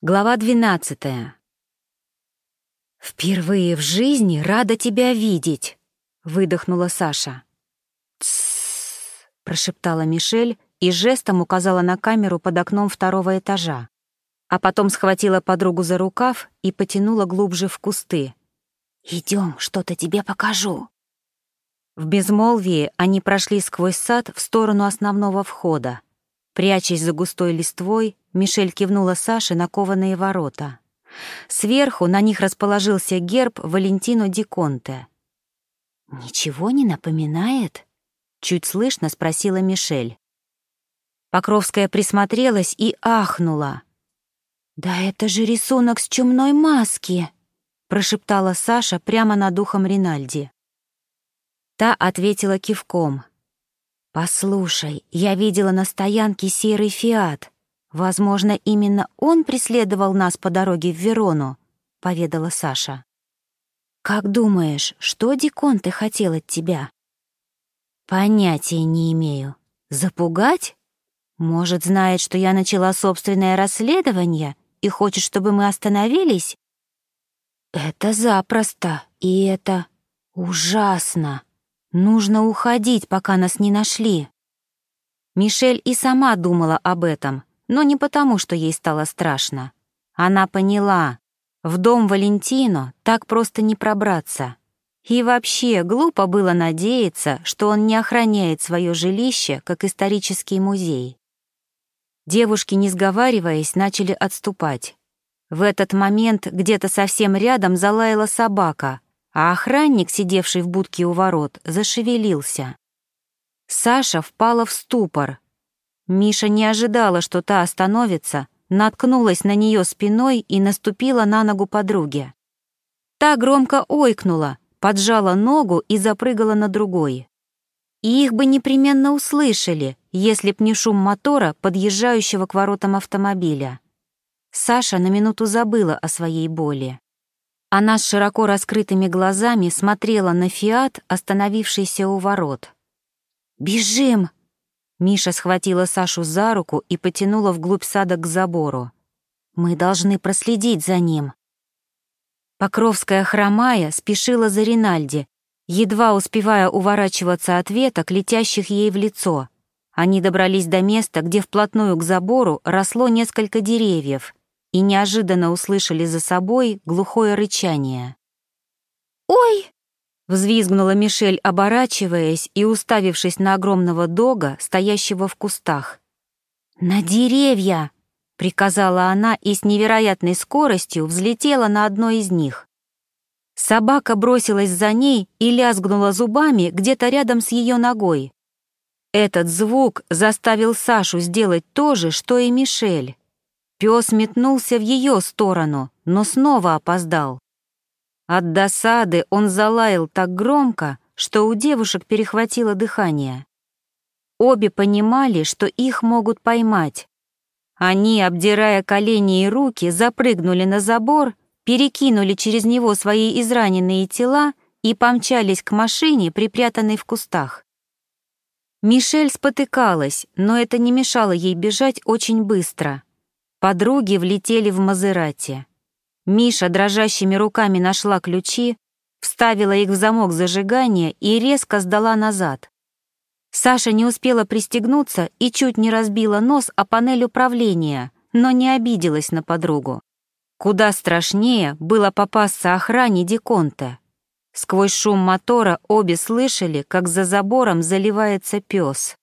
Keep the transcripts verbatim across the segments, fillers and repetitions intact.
Глава двенадцатая. «Впервые в жизни рада тебя видеть», — выдохнула Саша. «Тссс», — прошептала Мишель и жестом указала на камеру под окном второго этажа, а потом схватила подругу за рукав и потянула глубже в кусты. «Идем, что-то тебе покажу». В безмолвии они прошли сквозь сад в сторону основного входа. Прячась за густой листвой, Мишель кивнула Саше на кованые ворота. Сверху на них расположился герб Валентино ди Конте. «Ничего не напоминает?» — чуть слышно спросила Мишель. Покровская присмотрелась и ахнула. «Да это же рисунок с чумной маски!» — прошептала Саша прямо над ухом Ринальди. Та ответила кивком. «Послушай, я видела на стоянке серый «Фиат». Возможно, именно он преследовал нас по дороге в Верону», — поведала Саша. «Как думаешь, что ди Конте хотел от тебя?» «Понятия не имею. Запугать? Может, знает, что я начала собственное расследование и хочет, чтобы мы остановились?» «Это запросто, и это ужасно. Нужно уходить, пока нас не нашли». Мишель и сама думала об этом, но не потому, что ей стало страшно. Она поняла, в дом Валентино так просто не пробраться. И вообще глупо было надеяться, что он не охраняет свое жилище, как исторический музей. Девушки, не сговариваясь, начали отступать. В этот момент где-то совсем рядом залаяла собака, а охранник, сидевший в будке у ворот, зашевелился. Саша впала в ступор. Миша не ожидала, что та остановится, наткнулась на нее спиной и наступила на ногу подруги. Та громко ойкнула, поджала ногу и запрыгала на другой. И их бы непременно услышали, если б не шум мотора, подъезжающего к воротам автомобиля. Саша на минуту забыла о своей боли. Она с широко раскрытыми глазами смотрела на «Фиат», остановившийся у ворот. «Бежим!» Миша схватила Сашу за руку и потянула вглубь сада к забору. «Мы должны проследить за ним». Покровская, хромая, спешила за Ринальди, едва успевая уворачиваться от веток, летящих ей в лицо. Они добрались до места, где вплотную к забору росло несколько деревьев, и неожиданно услышали за собой глухое рычание. «Ой!» — взвизгнула Мишель, оборачиваясь и уставившись на огромного дога, стоящего в кустах. «На деревья!» — приказала она и с невероятной скоростью взлетела на одно из них. Собака бросилась за ней и лязгнула зубами где-то рядом с ее ногой. Этот звук заставил Сашу сделать то же, что и Мишель. Пес метнулся в ее сторону, но снова опоздал. От досады он залаял так громко, что у девушек перехватило дыхание. Обе понимали, что их могут поймать. Они, обдирая колени и руки, запрыгнули на забор, перекинули через него свои израненные тела и помчались к машине, припрятанной в кустах. Мишель спотыкалась, но это не мешало ей бежать очень быстро. Подруги влетели в Мазерати. Миша дрожащими руками нашла ключи, вставила их в замок зажигания и резко сдала назад. Саша не успела пристегнуться и чуть не разбила нос о панель управления, но не обиделась на подругу. Куда страшнее было попасться охране ди Конте. Сквозь шум мотора обе слышали, как за забором заливается пес.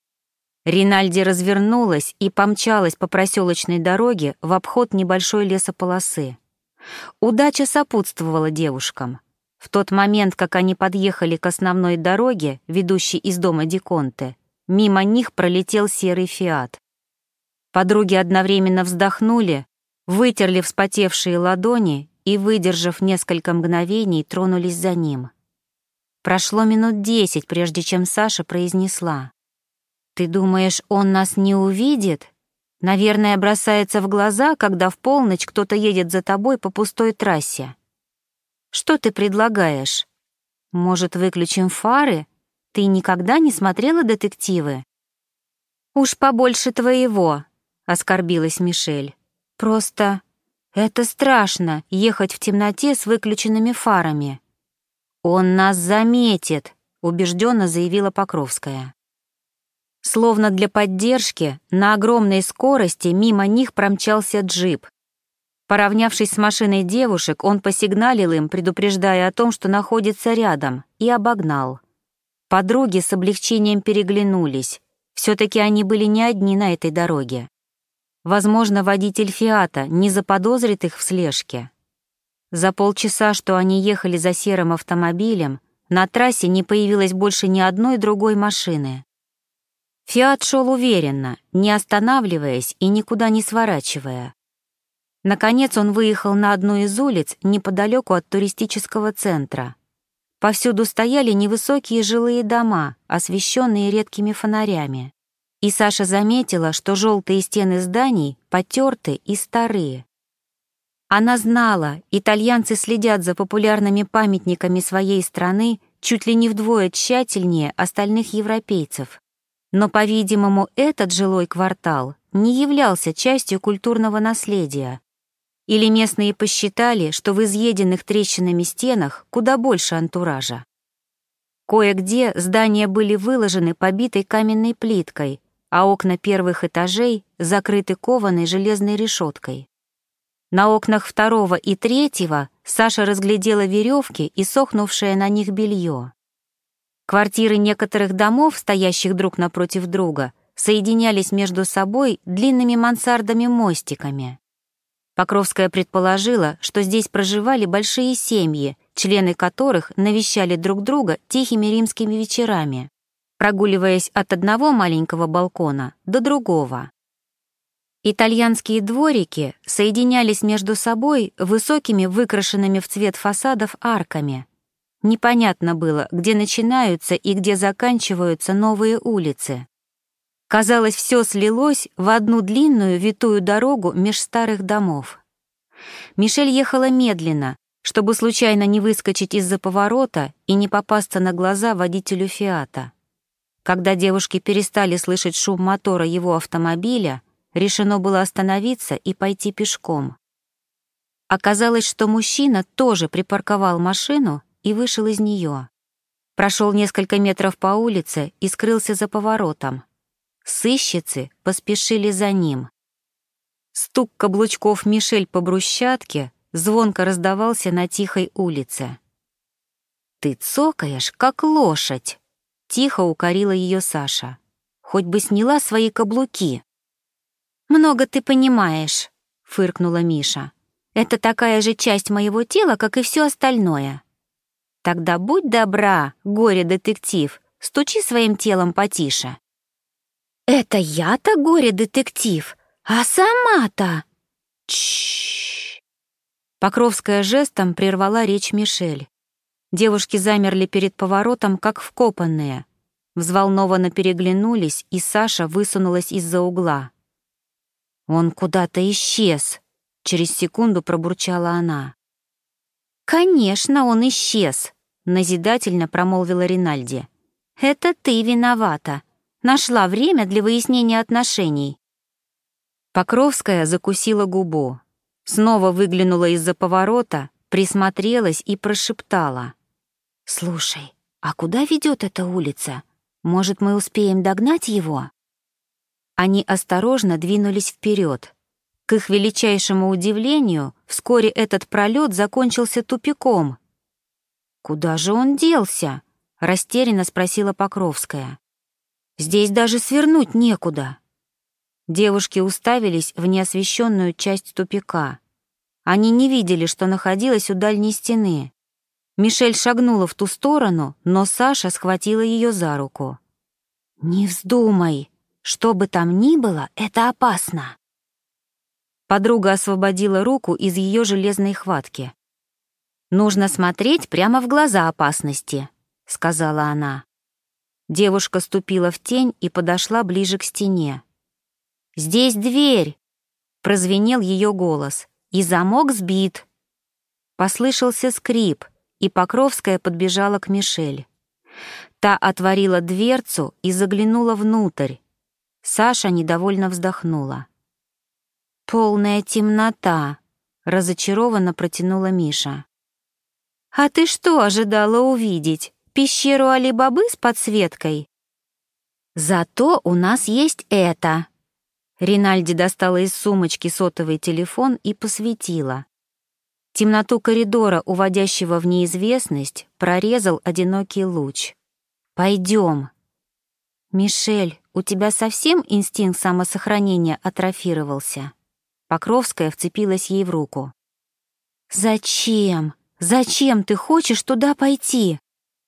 Ринальди развернулась и помчалась по проселочной дороге в обход небольшой лесополосы. Удача сопутствовала девушкам. В тот момент, как они подъехали к основной дороге, ведущей из дома ди Конте, мимо них пролетел серый «Фиат». Подруги одновременно вздохнули, вытерли вспотевшие ладони и, выдержав несколько мгновений, тронулись за ним. Прошло минут десять, прежде чем Саша произнесла: «Ты думаешь, он нас не увидит? Наверное, бросается в глаза, когда в полночь кто-то едет за тобой по пустой трассе. Что ты предлагаешь? Может, выключим фары? Ты никогда не смотрела детективы?» «Уж побольше твоего», — оскорбилась Мишель. «Просто Это страшно — ехать в темноте с выключенными фарами». «Он нас заметит», — убежденно заявила Покровская. Словно для поддержки, на огромной скорости мимо них промчался джип. Поравнявшись с машиной девушек, он посигналил им, предупреждая о том, что находится рядом, и обогнал. Подруги с облегчением переглянулись. Все-таки они были не одни на этой дороге. Возможно, водитель «Фиата» не заподозрит их в слежке. За полчаса, что они ехали за серым автомобилем, на трассе не появилось больше ни одной другой машины. «Фиат» шел уверенно, не останавливаясь и никуда не сворачивая. Наконец он выехал на одну из улиц неподалеку от туристического центра. Повсюду стояли невысокие жилые дома, освещенные редкими фонарями. И Саша заметила, что желтые стены зданий потерты и старые. Она знала, итальянцы следят за популярными памятниками своей страны чуть ли не вдвое тщательнее остальных европейцев. Но, по-видимому, этот жилой квартал не являлся частью культурного наследия. Или местные посчитали, что в изъеденных трещинами стенах куда больше антуража. Кое-где здания были выложены побитой каменной плиткой, а окна первых этажей закрыты кованой железной решеткой. На окнах второго и третьего Саша разглядела веревки и сохнувшее на них белье. Квартиры некоторых домов, стоящих друг напротив друга, соединялись между собой длинными мансардами-мостиками. Покровская предположила, что здесь проживали большие семьи, члены которых навещали друг друга тихими римскими вечерами, прогуливаясь от одного маленького балкона до другого. Итальянские дворики соединялись между собой высокими выкрашенными в цвет фасадов арками. Непонятно было, где начинаются и где заканчиваются новые улицы. Казалось, все слилось в одну длинную витую дорогу меж старых домов. Мишель ехала медленно, чтобы случайно не выскочить из-за поворота и не попасться на глаза водителю «Фиата». Когда девушки перестали слышать шум мотора его автомобиля, решено было остановиться и пойти пешком. Оказалось, что мужчина тоже припарковал машину и вышел из нее. Прошел несколько метров по улице и скрылся за поворотом. Сыщицы поспешили за ним. Стук каблучков Мишель по брусчатке звонко раздавался на тихой улице. «Ты цокаешь, как лошадь!» — тихо укорила ее Саша. «Хоть бы сняла свои каблуки!» «Много ты понимаешь», — фыркнула Миша. «Это такая же часть моего тела, как и все остальное». «Тогда будь добра, горе-детектив, стучи своим телом потише». «Это я-то горе-детектив, а сама-то...» «Чшшш!» Покровская жестом прервала речь Мишель. Девушки замерли перед поворотом, как вкопанные. Взволнованно переглянулись, и Саша высунулась из-за угла. «Он куда-то исчез», — через секунду пробурчала она. «Конечно, он исчез», — назидательно промолвила Ринальди. «Это ты виновата. Нашла время для выяснения отношений». Покровская закусила губу, снова выглянула из-за поворота, присмотрелась и прошептала. «Слушай, а куда ведет эта улица? Может, мы успеем догнать его?» Они осторожно двинулись вперед. К их величайшему удивлению, вскоре этот пролет закончился тупиком. «Куда же он делся?» — растерянно спросила Покровская. «Здесь даже свернуть некуда». Девушки уставились в неосвещенную часть тупика. Они не видели, что находилось у дальней стены. Мишель шагнула в ту сторону, но Саша схватила ее за руку. «Не вздумай! Что бы там ни было, это опасно!» Подруга освободила руку из ее железной хватки. «Нужно смотреть прямо в глаза опасности», — сказала она. Девушка ступила в тень и подошла ближе к стене. «Здесь дверь!» — прозвенел ее голос. «И замок сбит!» Послышался скрип, и Покровская подбежала к Мишель. Та отворила дверцу и заглянула внутрь. Саша недовольно вздохнула. «Полная темнота», — разочарованно протянула Миша. «А ты что ожидала увидеть? Пещеру Али-Бабы с подсветкой?» «Зато у нас есть это». Ринальди достала из сумочки сотовый телефон и посветила. Темноту коридора, уводящего в неизвестность, прорезал одинокий луч. «Пойдем». «Мишель, у тебя совсем инстинкт самосохранения атрофировался?» Покровская вцепилась ей в руку. «Зачем? Зачем ты хочешь туда пойти?»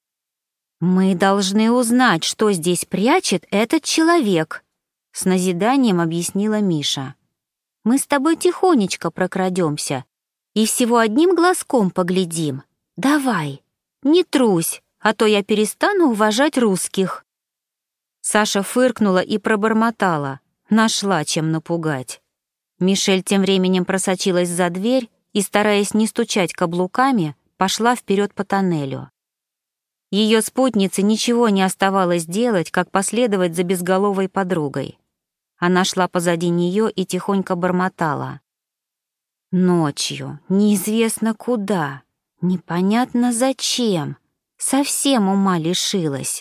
«Мы должны узнать, что здесь прячет этот человек», — с назиданием объяснила Миша. «Мы с тобой тихонечко прокрадемся и всего одним глазком поглядим. Давай, не трусь, а то я перестану уважать русских». Саша фыркнула и пробормотала. Нашла чем напугать. Мишель тем временем просочилась за дверь и, стараясь не стучать каблуками, пошла вперед по тоннелю. Ее спутнице ничего не оставалось делать, как последовать за безголовой подругой. Она шла позади нее и тихонько бормотала. «Ночью, неизвестно куда, непонятно зачем, совсем ума лишилась».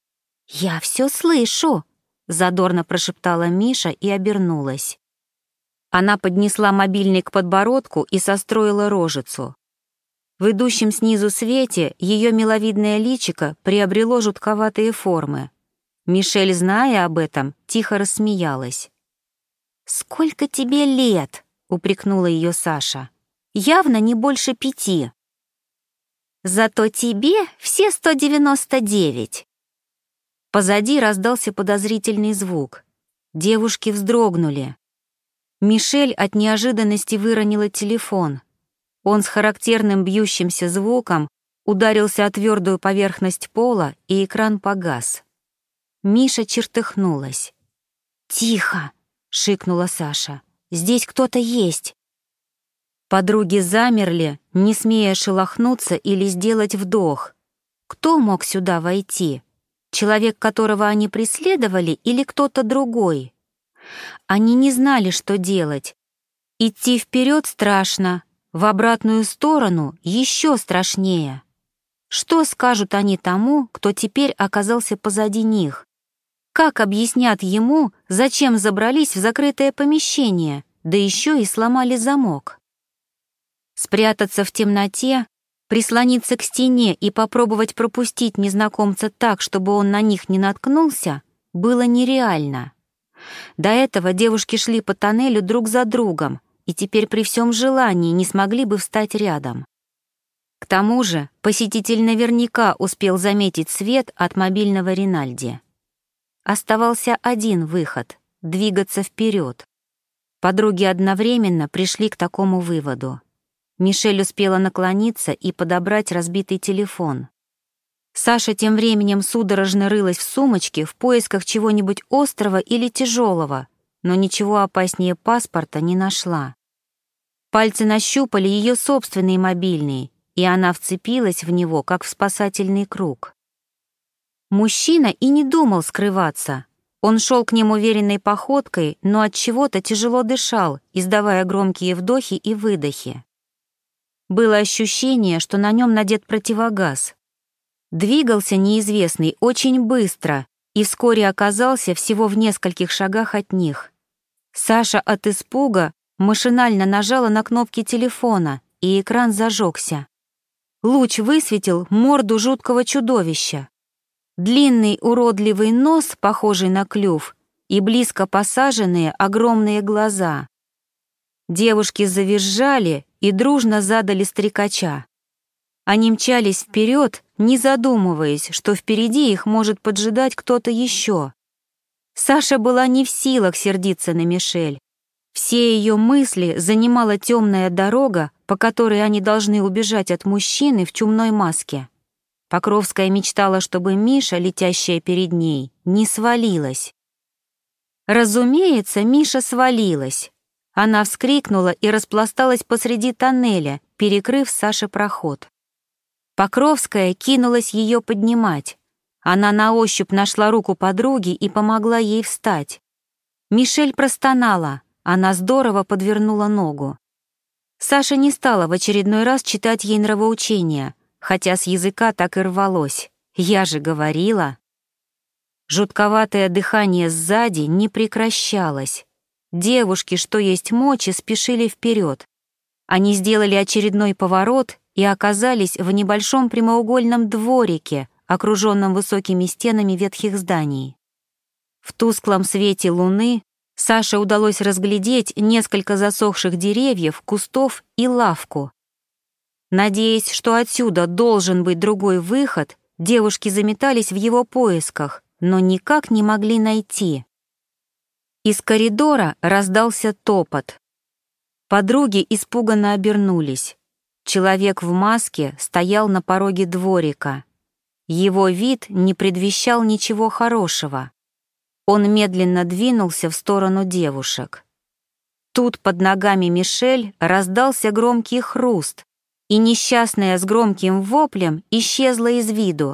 «Я все слышу», — задорно прошептала Миша и обернулась. Она поднесла мобильный к подбородку и состроила рожицу. В идущем снизу свете ее миловидное личико приобрело жутковатые формы. Мишель, зная об этом, тихо рассмеялась. «Сколько тебе лет?» — упрекнула ее Саша. «Явно не больше пяти». «Зато тебе все сто девяносто девять». Позади раздался подозрительный звук. Девушки вздрогнули. Мишель от неожиданности выронила телефон. Он с характерным бьющимся звуком ударился о твердую поверхность пола, и экран погас. Миша чертыхнулась. «Тихо!» — шикнула Саша. «Здесь кто-то есть!» Подруги замерли, не смея шелохнуться или сделать вдох. Кто мог сюда войти? Человек, которого они преследовали, или кто-то другой? Они не знали, что делать. Идти вперед страшно, в обратную сторону еще страшнее. Что скажут они тому, кто теперь оказался позади них? Как объяснят ему, зачем забрались в закрытое помещение, да еще и сломали замок? Спрятаться в темноте, прислониться к стене и попробовать пропустить незнакомца так, чтобы он на них не наткнулся, было нереально. До этого девушки шли по тоннелю друг за другом и теперь при всем желании не смогли бы встать рядом. К тому же посетитель наверняка успел заметить свет от мобильного Ринальди. Оставался один выход — двигаться вперед. Подруги одновременно пришли к такому выводу. Мишель успела наклониться и подобрать разбитый телефон. Саша тем временем судорожно рылась в сумочке в поисках чего-нибудь острого или тяжелого, но ничего опаснее паспорта не нашла. Пальцы нащупали ее собственный мобильный, и она вцепилась в него, как в спасательный круг. Мужчина и не думал скрываться. Он шел к ним уверенной походкой, но от чего-то тяжело дышал, издавая громкие вдохи и выдохи. Было ощущение, что на нем надет противогаз. Двигался неизвестный очень быстро и вскоре оказался всего в нескольких шагах от них. Саша от испуга машинально нажала на кнопки телефона, и экран зажегся. Луч высветил морду жуткого чудовища. Длинный уродливый нос, похожий на клюв, и близко посаженные огромные глаза. Девушки завизжали и дружно задали стрекача. Они мчались вперед, не задумываясь, что впереди их может поджидать кто-то еще. Саша была не в силах сердиться на Мишель. Все ее мысли занимала темная дорога, по которой они должны убежать от мужчины в чумной маске. Покровская мечтала, чтобы Миша, летящая перед ней, не свалилась. Разумеется, Миша свалилась. Она вскрикнула и распласталась посреди тоннеля, перекрыв Саше проход. Покровская кинулась ее поднимать. Она на ощупь нашла руку подруги и помогла ей встать. Мишель простонала, она здорово подвернула ногу. Саша не стала в очередной раз читать ей нравоучения, хотя с языка так и рвалось. «Я же говорила». Жутковатое дыхание сзади не прекращалось. Девушки, что есть мочи, спешили вперед. Они сделали очередной поворот и оказались в небольшом прямоугольном дворике, окруженном высокими стенами ветхих зданий. В тусклом свете луны Саше удалось разглядеть несколько засохших деревьев, кустов и лавку. Надеясь, что отсюда должен быть другой выход, девушки заметались в его поисках, но никак не могли найти. Из коридора раздался топот. Подруги испуганно обернулись. Человек в маске стоял на пороге дворика. Его вид не предвещал ничего хорошего. Он медленно двинулся в сторону девушек. Тут под ногами Мишель раздался громкий хруст, и несчастная с громким воплем исчезла из виду.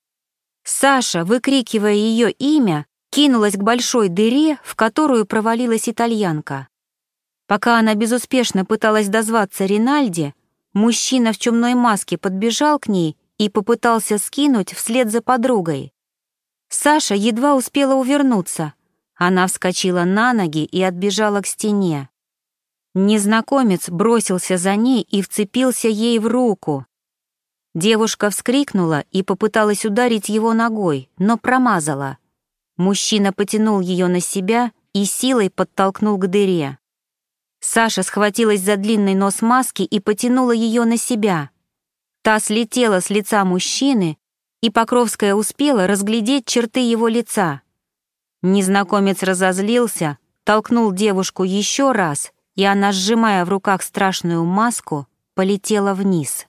Саша, выкрикивая ее имя, кинулась к большой дыре, в которую провалилась итальянка. Пока она безуспешно пыталась дозваться Ринальди, мужчина в чумной маске подбежал к ней и попытался скинуть вслед за подругой. Саша едва успела увернуться. Она вскочила на ноги и отбежала к стене. Незнакомец бросился за ней и вцепился ей в руку. Девушка вскрикнула и попыталась ударить его ногой, но промазала. Мужчина потянул ее на себя и силой подтолкнул к дыре. Саша схватилась за длинный нос маски и потянула ее на себя. Та слетела с лица мужчины, и Покровская успела разглядеть черты его лица. Незнакомец разозлился, толкнул девушку еще раз, и она, сжимая в руках страшную маску, полетела вниз.